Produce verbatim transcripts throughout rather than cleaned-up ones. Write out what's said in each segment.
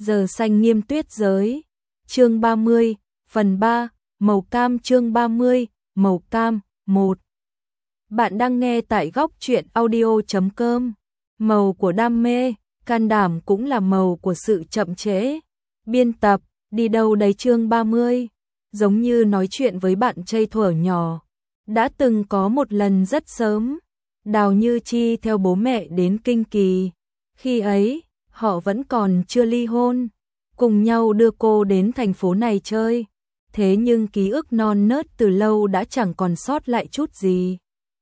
Giờ xanh nghiêm tuyết giới. Chương ba mươi, phần ba, màu cam. Chương ba mươi, màu cam. một. Bạn đang nghe tại góc truyện audio chấm com. Màu của đam mê, can đảm cũng là màu của sự chậm trễ. Biên tập, đi đâu đấy. Chương ba mươi. Giống như nói chuyện với bạn trai thuở nhỏ. Đã từng có một lần rất sớm, Đào Như Chi theo bố mẹ đến Kinh Kỳ. Khi ấy, họ vẫn còn chưa ly hôn, cùng nhau đưa cô đến thành phố này chơi. Thế nhưng ký ức non nớt từ lâu đã chẳng còn sót lại chút gì.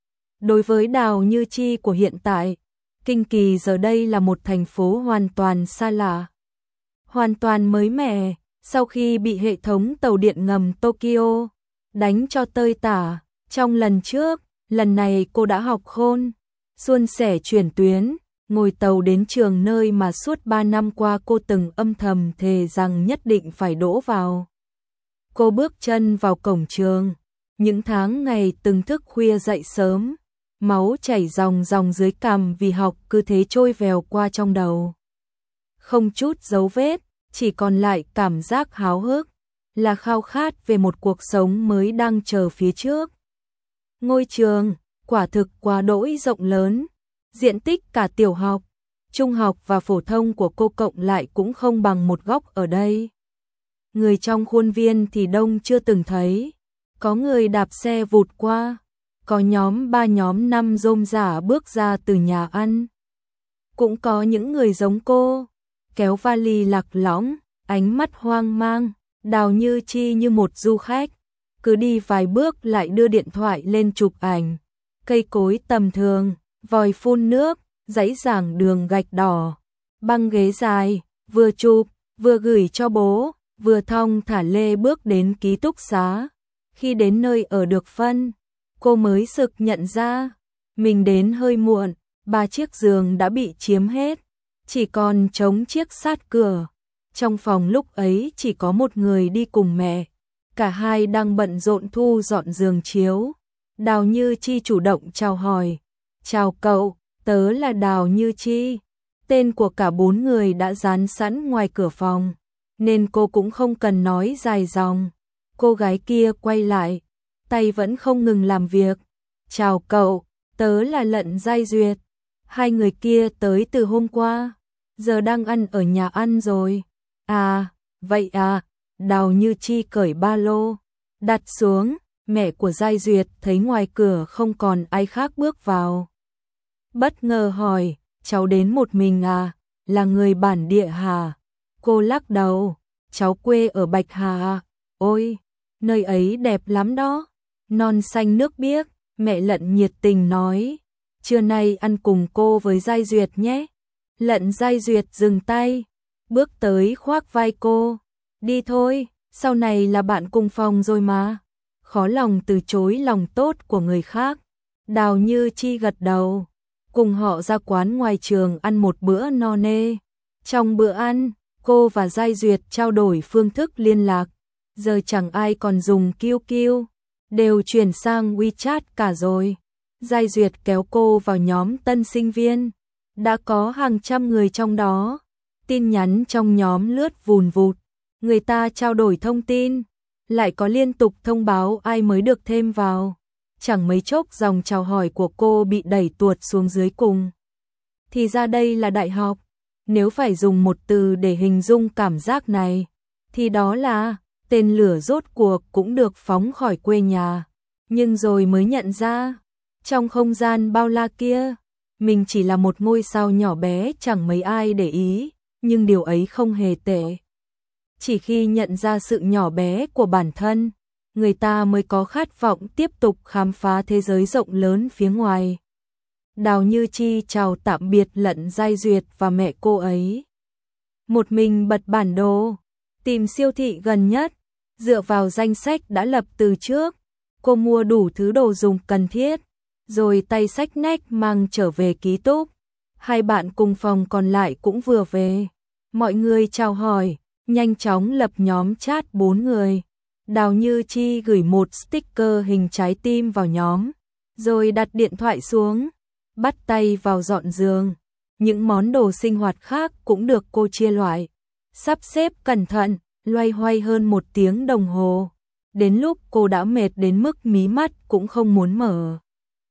Đối với Đào Như Chi của hiện tại, Kinh Kỳ giờ đây là một thành phố hoàn toàn xa lạ, hoàn toàn mới mẻ. Sau khi bị hệ thống tàu điện ngầm Tokyo đánh cho tơi tả trong lần trước, lần này cô đã học khôn, suôn sẻ chuyển tuyến, ngồi tàu đến trường nơi mà suốt ba năm qua cô từng âm thầm thề rằng nhất định phải đỗ vào. Cô bước chân vào cổng trường, những tháng ngày từng thức khuya dậy sớm, máu chảy ròng ròng dưới cằm vì học cứ thế trôi vèo qua trong đầu. Không chút dấu vết, chỉ còn lại cảm giác háo hức, là khao khát về một cuộc sống mới đang chờ phía trước. Ngôi trường, quả thực quá đỗi rộng lớn, diện tích cả tiểu học, trung học và phổ thông của cô cộng lại cũng không bằng một góc ở đây. Người trong khuôn viên thì đông chưa từng thấy, có người đạp xe vụt qua, có nhóm ba nhóm năm rôm rả bước ra từ nhà ăn. Cũng có những người giống cô, kéo vali lạc lõng, ánh mắt hoang mang. Đào Như Chi như một du khách, cứ đi vài bước lại đưa điện thoại lên chụp ảnh. Cây cối tầm thường, vòi phun nước, dãy giảng đường gạch đỏ, băng ghế dài, vừa chụp, vừa gửi cho bố, vừa thong thả lê bước đến ký túc xá. Khi đến nơi ở được phân, cô mới sực nhận ra, mình đến hơi muộn, ba chiếc giường đã bị chiếm hết, chỉ còn trống chiếc sát cửa. Trong phòng lúc ấy chỉ có một người đi cùng mẹ, cả hai đang bận rộn thu dọn giường chiếu. Đào Như Chi chủ động chào hỏi, chào cậu, tớ là Đào Như Chi. Tên của cả bốn người đã dán sẵn ngoài cửa phòng, nên cô cũng không cần nói dài dòng. Cô gái kia quay lại, tay vẫn không ngừng làm việc, chào cậu, tớ là Lận Giai Duyệt. Hai người kia tới từ hôm qua, giờ đang ăn ở nhà ăn rồi. À, vậy à. Đào Như Chi cởi ba lô, đặt xuống. Mẹ của Giai Duyệt thấy ngoài cửa không còn ai khác bước vào, bất ngờ hỏi, cháu đến một mình à, là người bản địa hả? Cô lắc đầu, cháu quê ở Bạch Hà. Ôi, nơi ấy đẹp lắm đó, non xanh nước biếc. Mẹ Lận nhiệt tình nói, trưa nay ăn cùng cô với Giai Duyệt nhé. Lận Giai Duyệt dừng tay, bước tới khoác vai cô, đi thôi, sau này là bạn cùng phòng rồi mà. Khó lòng từ chối lòng tốt của người khác. Đào Như Chi gật đầu, cùng họ ra quán ngoài trường ăn một bữa no nê. Trong bữa ăn, cô và Giai Duyệt trao đổi phương thức liên lạc. Giờ chẳng ai còn dùng quy quy, đều chuyển sang WeChat cả rồi. Giai Duyệt kéo cô vào nhóm tân sinh viên, đã có hàng trăm người trong đó. Tin nhắn trong nhóm lướt vùn vụt, người ta trao đổi thông tin, lại có liên tục thông báo ai mới được thêm vào. Chẳng mấy chốc dòng chào hỏi của cô bị đẩy tuột xuống dưới cùng. Thì ra đây là đại học. Nếu phải dùng một từ để hình dung cảm giác này, thì đó là tên lửa rốt cuộc cũng được phóng khỏi quê nhà. Nhưng rồi mới nhận ra, trong không gian bao la kia, mình chỉ là một ngôi sao nhỏ bé chẳng mấy ai để ý. Nhưng điều ấy không hề tệ. Chỉ khi nhận ra sự nhỏ bé của bản thân, người ta mới có khát vọng tiếp tục khám phá thế giới rộng lớn phía ngoài. Đào Như Chi chào tạm biệt Lận Giai Duyệt và mẹ cô ấy. Một mình bật bản đồ, tìm siêu thị gần nhất, dựa vào danh sách đã lập từ trước. Cô mua đủ thứ đồ dùng cần thiết, rồi tay xách nách mang trở về ký túc. Hai bạn cùng phòng còn lại cũng vừa về. Mọi người chào hỏi, nhanh chóng lập nhóm chat bốn người. Đào Như Chi gửi một sticker hình trái tim vào nhóm, rồi đặt điện thoại xuống, bắt tay vào dọn giường. Những món đồ sinh hoạt khác cũng được cô chia loại. sắp xếp cẩn thận, loay hoay hơn một tiếng đồng hồ. Đến lúc cô đã mệt đến mức mí mắt cũng không muốn mở.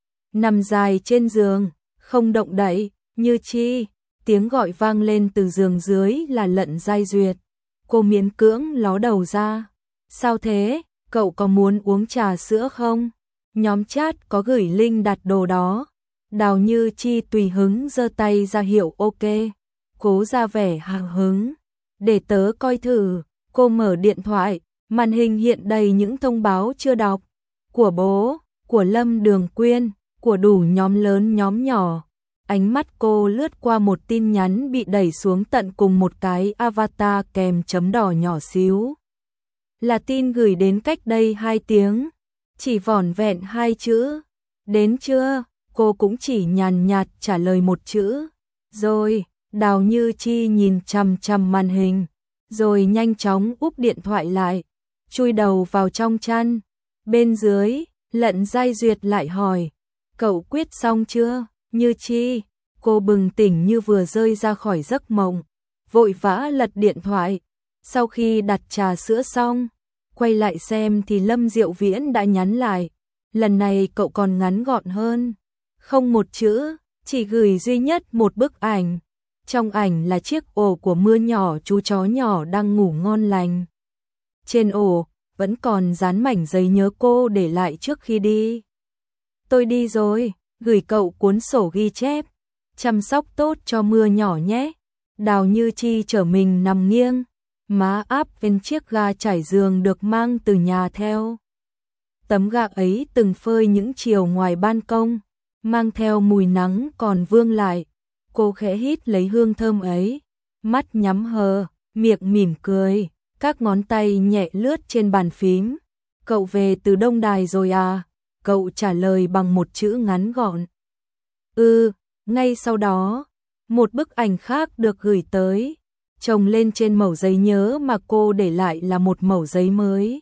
Nằm dài trên giường, không động đậy, Như Chi, tiếng gọi vang lên từ giường dưới là Lận Giai Duyệt. Cô miễn cưỡng ló đầu ra. Sao thế, cậu có muốn uống trà sữa không? Nhóm chat có gửi link đặt đồ đó. Đào Như Chi tùy hứng giơ tay ra hiệu ok. Cố ra vẻ hào hứng. Để tớ coi thử. Cô mở điện thoại, màn hình hiện đầy những thông báo chưa đọc. Của bố, của Lâm Đường Quyên, của đủ nhóm lớn nhóm nhỏ. Ánh mắt cô lướt qua một tin nhắn bị đẩy xuống tận cùng một cái avatar kèm chấm đỏ nhỏ xíu. Là tin gửi đến cách đây hai tiếng. Chỉ vỏn vẹn hai chữ. Đến chưa? Cô cũng chỉ nhàn nhạt trả lời một chữ. Rồi, Đào Như Chi nhìn chằm chằm màn hình. Rồi nhanh chóng úp điện thoại lại. Chui đầu vào trong chăn. Bên dưới, Lận Giai Duyệt lại hỏi. Cậu quyết xong chưa? Như Chi, cô bừng tỉnh như vừa rơi ra khỏi giấc mộng. Vội vã lật điện thoại. Sau khi đặt trà sữa xong, quay lại xem thì Lâm Diệu Viễn đã nhắn lại. Lần này cậu còn ngắn gọn hơn. Không một chữ, chỉ gửi duy nhất một bức ảnh. Trong ảnh là chiếc ổ của Mưa nhỏ, chú chó nhỏ đang ngủ ngon lành. Trên ổ, vẫn còn dán mảnh giấy nhớ cô để lại trước khi đi. Tôi đi rồi, gửi cậu cuốn sổ ghi chép. Chăm sóc tốt cho Mưa nhỏ nhé. Đào Như Chi trở mình nằm nghiêng. Má áp bên chiếc ga trải giường được mang từ nhà theo. Tấm ga ấy từng phơi những chiều ngoài ban công, mang theo mùi nắng còn vương lại. Cô khẽ hít lấy hương thơm ấy, mắt nhắm hờ, miệng mỉm cười, các ngón tay nhẹ lướt trên bàn phím. Cậu về từ Đông Đài rồi à? Cậu trả lời bằng một chữ ngắn gọn. Ừ, ngay sau đó, một bức ảnh khác được gửi tới. Chồng lên trên mẩu giấy nhớ mà cô để lại là một mẩu giấy mới.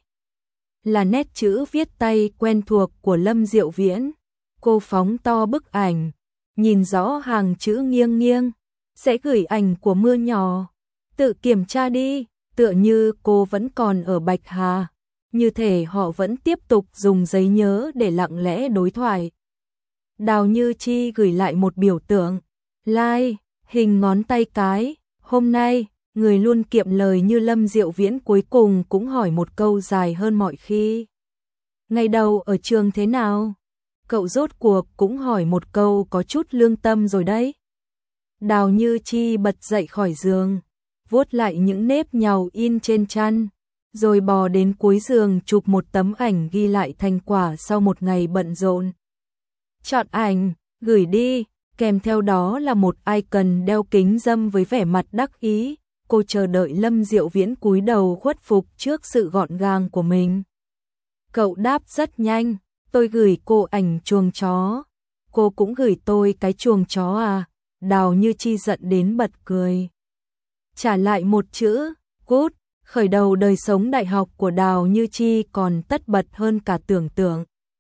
Là nét chữ viết tay quen thuộc của Lâm Diệu Viễn. Cô phóng to bức ảnh, nhìn rõ hàng chữ nghiêng nghiêng. Sẽ gửi ảnh của Mưa nhỏ. Tự kiểm tra đi, tựa như cô vẫn còn ở Bạch Hà. Như thể họ vẫn tiếp tục dùng giấy nhớ để lặng lẽ đối thoại. Đào Như Chi gửi lại một biểu tượng. Like, hình ngón tay cái. Hôm nay, người luôn kiệm lời như Lâm Diệu Viễn cuối cùng cũng hỏi một câu dài hơn mọi khi. Ngày đầu ở trường thế nào? Cậu rốt cuộc cũng hỏi một câu có chút lương tâm rồi đấy. Đào Như Chi bật dậy khỏi giường, vuốt lại những nếp nhàu in trên chăn, rồi bò đến cuối giường chụp một tấm ảnh ghi lại thành quả sau một ngày bận rộn. Chọn ảnh, gửi đi. Kèm theo đó là một icon đeo kính râm với vẻ mặt đắc ý. Cô chờ đợi Lâm Diệu Viễn cúi đầu khuất phục trước sự gọn gàng của mình. Cậu đáp rất nhanh. Tôi gửi cô ảnh chuồng chó. Cô cũng gửi tôi cái chuồng chó à? Đào Như Chi giận đến bật cười. Trả lại một chữ, good. Khởi đầu đời sống đại học của Đào Như Chi còn tất bật hơn cả tưởng tượng.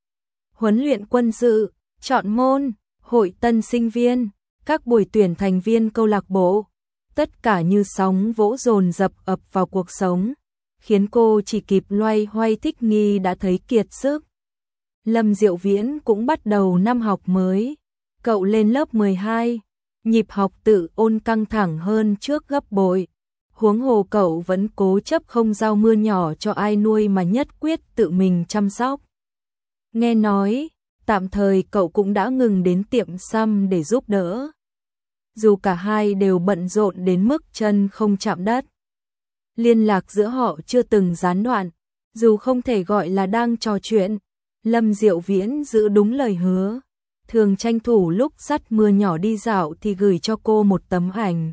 Huấn luyện quân sự, chọn môn, hội tân sinh viên, các buổi tuyển thành viên câu lạc bộ, tất cả như sóng vỗ dồn dập ập vào cuộc sống, khiến cô chỉ kịp loay hoay thích nghi đã thấy kiệt sức. Lâm Diệu Viễn cũng bắt đầu năm học mới, cậu lên lớp mười hai, nhịp học tự ôn căng thẳng hơn trước gấp bội. Huống hồ cậu vẫn cố chấp không giao Mưa nhỏ cho ai nuôi mà nhất quyết tự mình chăm sóc. Nghe nói, tạm thời cậu cũng đã ngừng đến tiệm xăm để giúp đỡ. Dù cả hai đều bận rộn đến mức chân không chạm đất. Liên lạc giữa họ chưa từng gián đoạn, dù không thể gọi là đang trò chuyện. Lâm Diệu Viễn giữ đúng lời hứa, thường tranh thủ lúc dắt Mưa nhỏ đi dạo thì gửi cho cô một tấm ảnh.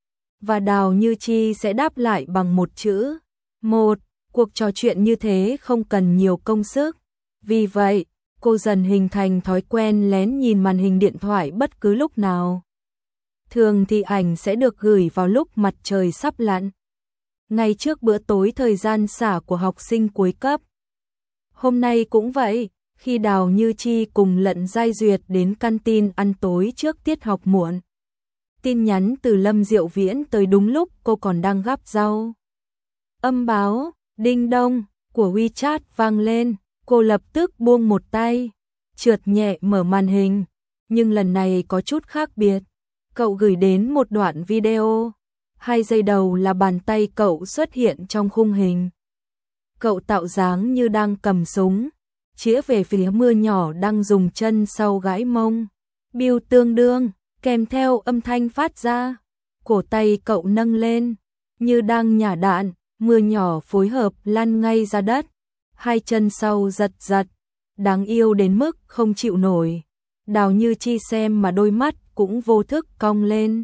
Và Đào Như Chi sẽ đáp lại bằng một chữ. Một, cuộc trò chuyện như thế không cần nhiều công sức. Vì vậy, cô dần hình thành thói quen lén nhìn màn hình điện thoại bất cứ lúc nào. Thường thì ảnh sẽ được gửi vào lúc mặt trời sắp lặn, ngay trước bữa tối thời gian xả của học sinh cuối cấp. Hôm nay cũng vậy, khi Đào Như Chi cùng Lận Giai Duyệt đến canteen ăn tối trước tiết học muộn. Tin nhắn từ Lâm Diệu Viễn tới đúng lúc cô còn đang gắp rau. Âm báo, đinh đông, của WeChat vang lên, cô lập tức buông một tay, trượt nhẹ mở màn hình, nhưng lần này có chút khác biệt. Cậu gửi đến một đoạn video, hai giây đầu là bàn tay cậu xuất hiện trong khung hình. Cậu tạo dáng như đang cầm súng, chĩa về phía mưa nhỏ đang dùng chân sau gãi mông. Bill tương đương, kèm theo âm thanh phát ra, cổ tay cậu nâng lên, như đang nhả đạn, mưa nhỏ phối hợp lăn ngay ra đất, hai chân sau giật giật, đáng yêu đến mức không chịu nổi. Đào Như Chi xem mà đôi mắt cũng vô thức cong lên.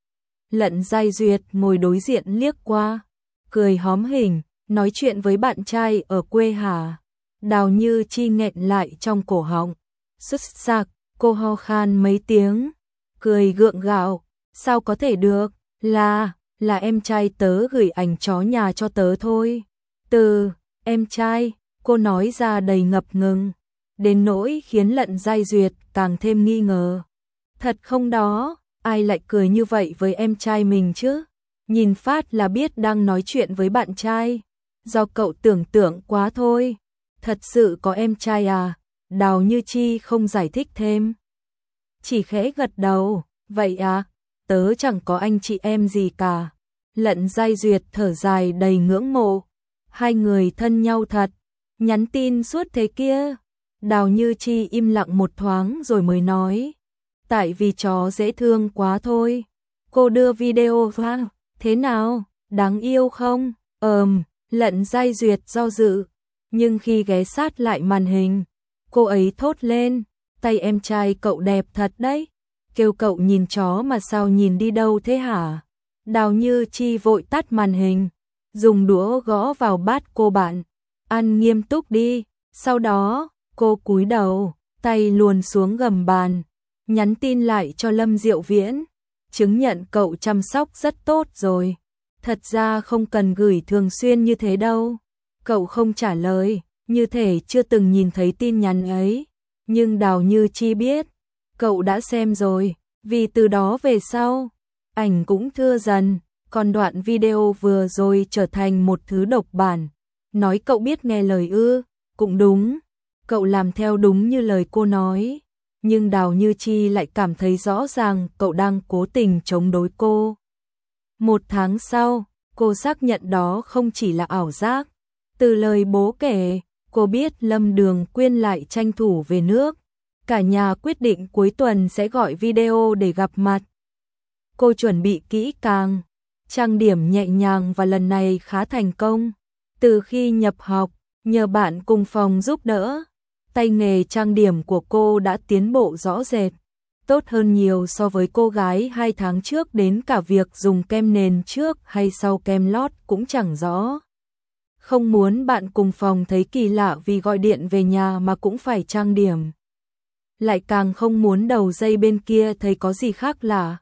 Lận Giai Duyệt ngồi đối diện liếc qua, cười hóm hỉnh, nói chuyện với bạn trai ở quê hả? Đào Như Chi nghẹn lại trong cổ họng, sứt sạc, cô ho khan mấy tiếng, cười gượng gạo, sao có thể được, là, là em trai tớ gửi ảnh chó nhà cho tớ thôi. Từ, em trai, cô nói ra đầy ngập ngừng, đến nỗi khiến Lận Giai Duyệt càng thêm nghi ngờ. Thật không đó, ai lại cười như vậy với em trai mình chứ? Nhìn phát là biết đang nói chuyện với bạn trai, do cậu tưởng tượng quá thôi. Thật sự có em trai à? Đào Như Chi không giải thích thêm, chỉ khẽ gật đầu, vậy à, tớ chẳng có anh chị em gì cả. Lận Giai Duyệt thở dài đầy ngưỡng mộ, hai người thân nhau thật, nhắn tin suốt thế kia. Đào Như Chi im lặng một thoáng rồi mới nói, tại vì chó dễ thương quá thôi. Cô đưa video ra, thế nào, đáng yêu không? Ờm, Lận Giai Duyệt do dự, nhưng khi ghé sát lại màn hình, cô ấy thốt lên, tay em trai cậu đẹp thật đấy, kêu cậu nhìn chó mà sao nhìn đi đâu thế hả? Đào Như Chi vội tắt màn hình, dùng đũa gõ vào bát cô bạn, ăn nghiêm túc đi. Sau đó, cô cúi đầu, tay luồn xuống gầm bàn, nhắn tin lại cho Lâm Diệu Viễn, chứng nhận cậu chăm sóc rất tốt rồi. Thật ra không cần gửi thường xuyên như thế đâu. Cậu không trả lời, như thể chưa từng nhìn thấy tin nhắn ấy. Nhưng Đào Như Chi biết, cậu đã xem rồi, vì từ đó về sau, ảnh cũng thưa dần, còn đoạn video vừa rồi trở thành một thứ độc bản. Nói cậu biết nghe lời ư, cũng đúng, cậu làm theo đúng như lời cô nói. Nhưng Đào Như Chi lại cảm thấy rõ ràng cậu đang cố tình chống đối cô. Một tháng sau, cô xác nhận đó không chỉ là ảo giác. Từ lời bố kể, cô biết Lâm Đường Quyên lại tranh thủ về nước. Cả nhà quyết định cuối tuần sẽ gọi video để gặp mặt. Cô chuẩn bị kỹ càng, trang điểm nhẹ nhàng và lần này khá thành công. Từ khi nhập học, nhờ bạn cùng phòng giúp đỡ, tay nghề trang điểm của cô đã tiến bộ rõ rệt, tốt hơn nhiều so với cô gái hai tháng trước, đến cả việc dùng kem nền trước hay sau kem lót cũng chẳng rõ. Không muốn bạn cùng phòng thấy kỳ lạ vì gọi điện về nhà mà cũng phải trang điểm. Lại càng không muốn đầu dây bên kia thấy có gì khác lạ.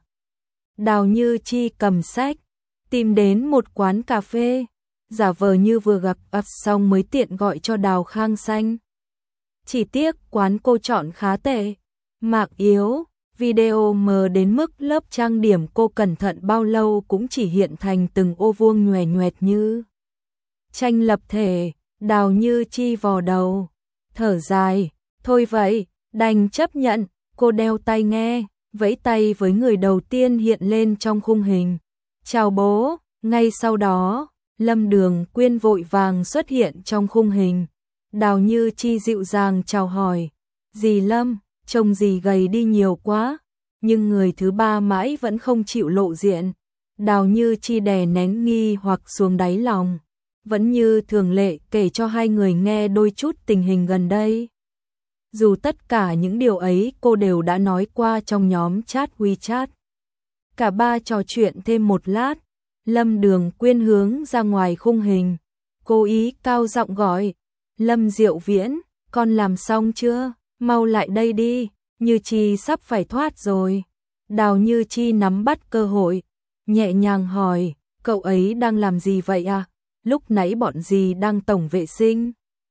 Đào Như Chi cầm sách, tìm đến một quán cà phê, giả vờ như vừa gặp ập xong mới tiện gọi cho Đào Khang Xanh. Chỉ tiếc quán cô chọn khá tệ, mạc yếu, video mờ đến mức lớp trang điểm cô cẩn thận bao lâu cũng chỉ hiện thành từng ô vuông nhoè nhoẹt như tranh lập thể. Đào Như Chi vò đầu, thở dài, thôi vậy, đành chấp nhận. Cô đeo tai nghe, vẫy tay với người đầu tiên hiện lên trong khung hình. Chào bố. Ngay sau đó, Lâm Đường Quyên vội vàng xuất hiện trong khung hình. Đào Như Chi dịu dàng chào hỏi, dì Lâm, trông dì gầy đi nhiều quá. Nhưng người thứ ba mãi vẫn không chịu lộ diện. Đào Như Chi đè nén nghi hoặc xuống đáy lòng, vẫn như thường lệ kể cho hai người nghe đôi chút tình hình gần đây. Dù tất cả những điều ấy cô đều đã nói qua trong nhóm chat WeChat. Cả ba trò chuyện thêm một lát, Lâm Đường Quyên hướng ra ngoài khung hình, cố ý cao giọng gọi, Lâm Diệu Viễn, con làm xong chưa? Mau lại đây đi, Như Chi sắp phải thoát rồi. Đào Như Chi nắm bắt cơ hội, nhẹ nhàng hỏi, cậu ấy đang làm gì vậy à? Lúc nãy bọn dì đang tổng vệ sinh.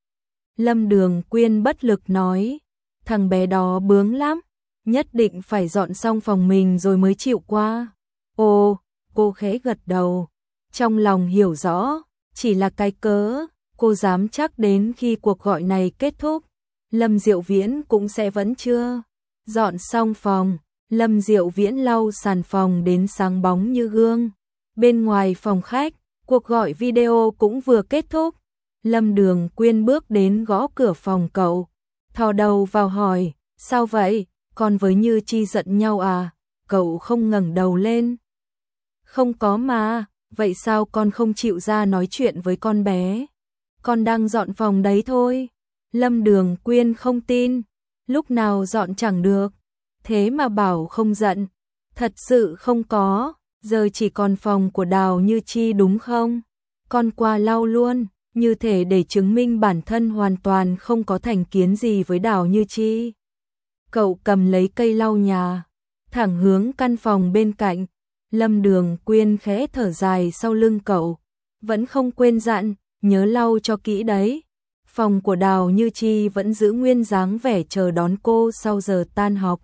Lâm Đường Quyên bất lực nói, thằng bé đó bướng lắm, nhất định phải dọn xong phòng mình rồi mới chịu qua. Ồ, cô khẽ gật đầu, trong lòng hiểu rõ, chỉ là cái cớ, cô dám chắc đến khi cuộc gọi này kết thúc, Lâm Diệu Viễn cũng sẽ vẫn chưa dọn xong phòng. Lâm Diệu Viễn lau sàn phòng đến sáng bóng như gương. Bên ngoài phòng khách, cuộc gọi video cũng vừa kết thúc. Lâm Đường Quyên bước đến gõ cửa phòng cậu, thò đầu vào hỏi, sao vậy, con với Như Chi giận nhau à? Cậu không ngẩng đầu lên. Không có mà, vậy sao con không chịu ra nói chuyện với con bé? Con đang dọn phòng đấy thôi. Lâm Đường Quyên không tin, lúc nào dọn chẳng được, thế mà bảo không giận, thật sự không có, giờ chỉ còn phòng của Đào Như Chi đúng không? Con qua lau luôn, như thể để chứng minh bản thân hoàn toàn không có thành kiến gì với Đào Như Chi. Cậu cầm lấy cây lau nhà, thẳng hướng căn phòng bên cạnh. Lâm Đường Quyên khẽ thở dài sau lưng cậu, vẫn không quên dặn, nhớ lau cho kỹ đấy. Phòng của Đào Như Chi vẫn giữ nguyên dáng vẻ chờ đón cô sau giờ tan học.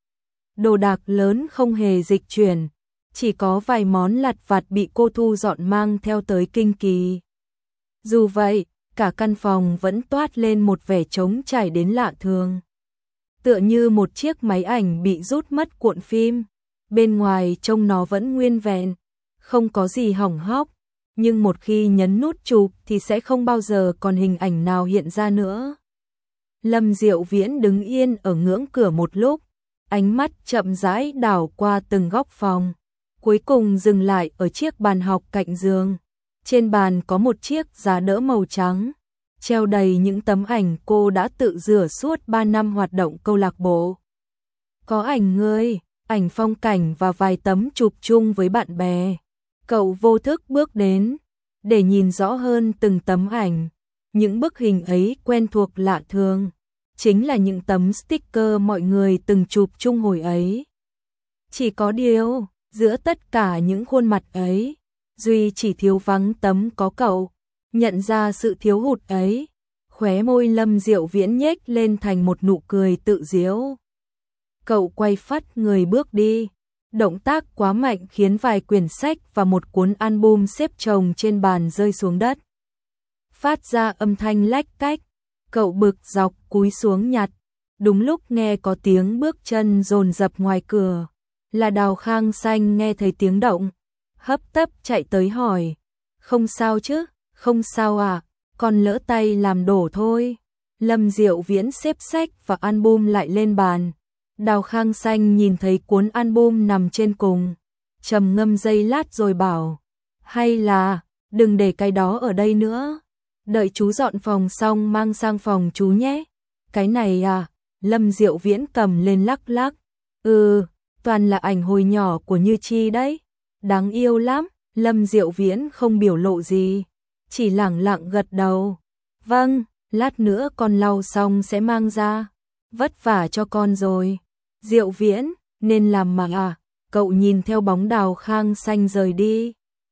Đồ đạc lớn không hề dịch chuyển, chỉ có vài món lặt vặt bị cô thu dọn mang theo tới Kinh Kỳ. Dù vậy, cả căn phòng vẫn toát lên một vẻ trống trải đến lạ thường. Tựa như một chiếc máy ảnh bị rút mất cuộn phim, bên ngoài trông nó vẫn nguyên vẹn, không có gì hỏng hóc, nhưng một khi nhấn nút chụp thì sẽ không bao giờ còn hình ảnh nào hiện ra nữa. Lâm Diệu Viễn đứng yên ở ngưỡng cửa một lúc, ánh mắt chậm rãi đảo qua từng góc phòng, cuối cùng dừng lại ở chiếc bàn học cạnh giường. Trên bàn có một chiếc giá đỡ màu trắng, treo đầy những tấm ảnh cô đã tự rửa suốt ba năm hoạt động câu lạc bộ. Có ảnh người, ảnh phong cảnh và vài tấm chụp chung với bạn bè. Cậu vô thức bước đến, để nhìn rõ hơn từng tấm ảnh. Những bức hình ấy quen thuộc lạ thường, chính là những tấm sticker mọi người từng chụp chung hồi ấy. Chỉ có điều, giữa tất cả những khuôn mặt ấy, duy chỉ thiếu vắng tấm có cậu. Nhận ra sự thiếu hụt ấy, khóe môi Lâm Diệu Viễn nhếch lên thành một nụ cười tự giễu. Cậu quay phắt người bước đi, động tác quá mạnh khiến vài quyển sách và một cuốn album xếp chồng trên bàn rơi xuống đất. Phát ra âm thanh lách cách, cậu bực dọc cúi xuống nhặt. Đúng lúc nghe có tiếng bước chân dồn dập ngoài cửa, là Đào Khang Xanh nghe thấy tiếng động, hấp tấp chạy tới hỏi, không sao chứ? Không sao à, con lỡ tay làm đổ thôi. Lâm Diệu Viễn xếp sách và album lại lên bàn. Đào Khang Xanh nhìn thấy cuốn album nằm trên cùng, trầm ngâm giây lát rồi bảo, hay là, đừng để cái đó ở đây nữa. Đợi chú dọn phòng xong mang sang phòng chú nhé. Cái này à, Lâm Diệu Viễn cầm lên lắc lắc. Ừ, toàn là ảnh hồi nhỏ của Như Chi đấy. Đáng yêu lắm. Lâm Diệu Viễn không biểu lộ gì, chỉ lẳng lặng gật đầu. Vâng, lát nữa con lau xong sẽ mang ra. Vất vả cho con rồi. Diệu Viễn, nên làm mà à. Cậu nhìn theo bóng Đào Khang Xanh rời đi.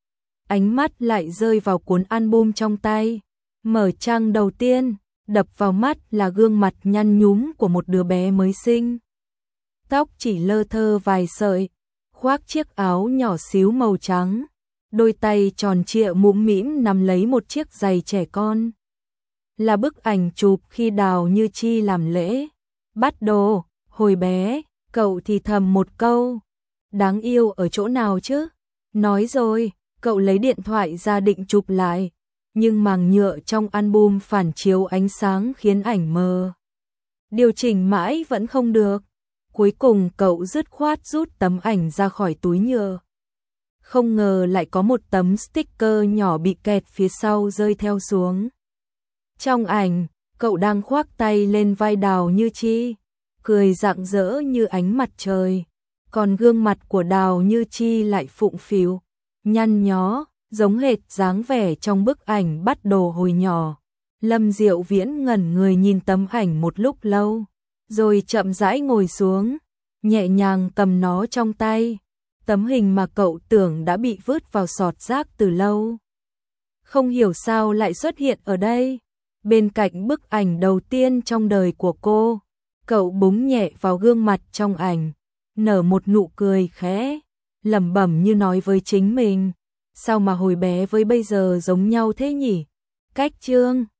Ánh mắt lại rơi vào cuốn album trong tay. Mở trang đầu tiên, đập vào mắt là gương mặt nhăn nhúm của một đứa bé mới sinh. Tóc chỉ lơ thơ vài sợi, khoác chiếc áo nhỏ xíu màu trắng. Đôi tay tròn trịa mũm mĩm nắm lấy một chiếc giày trẻ con. Là bức ảnh chụp khi Đào Như Chi làm lễ bắt đồ, hồi bé, cậu thì thầm một câu. Đáng yêu ở chỗ nào chứ? Nói rồi, cậu lấy điện thoại ra định chụp lại, nhưng màng nhựa trong album phản chiếu ánh sáng khiến ảnh mờ. Điều chỉnh mãi vẫn không được. Cuối cùng cậu dứt khoát rút tấm ảnh ra khỏi túi nhựa. Không ngờ lại có một tấm sticker nhỏ bị kẹt phía sau rơi theo xuống. Trong ảnh, cậu đang khoác tay lên vai Đào Như Chi, cười rạng rỡ như ánh mặt trời. Còn gương mặt của Đào Như Chi lại phụng phịu, nhăn nhó, giống hệt dáng vẻ trong bức ảnh bắt đồ hồi nhỏ. Lâm Diệu Viễn ngẩn người nhìn tấm ảnh một lúc lâu, rồi chậm rãi ngồi xuống, nhẹ nhàng cầm nó trong tay. Tấm hình mà cậu tưởng đã bị vứt vào sọt rác từ lâu, không hiểu sao lại xuất hiện ở đây, bên cạnh bức ảnh đầu tiên trong đời của cô. Cậu búng nhẹ vào gương mặt trong ảnh, nở một nụ cười khẽ, lẩm bẩm như nói với chính mình, sao mà hồi bé với bây giờ giống nhau thế nhỉ? Cách chương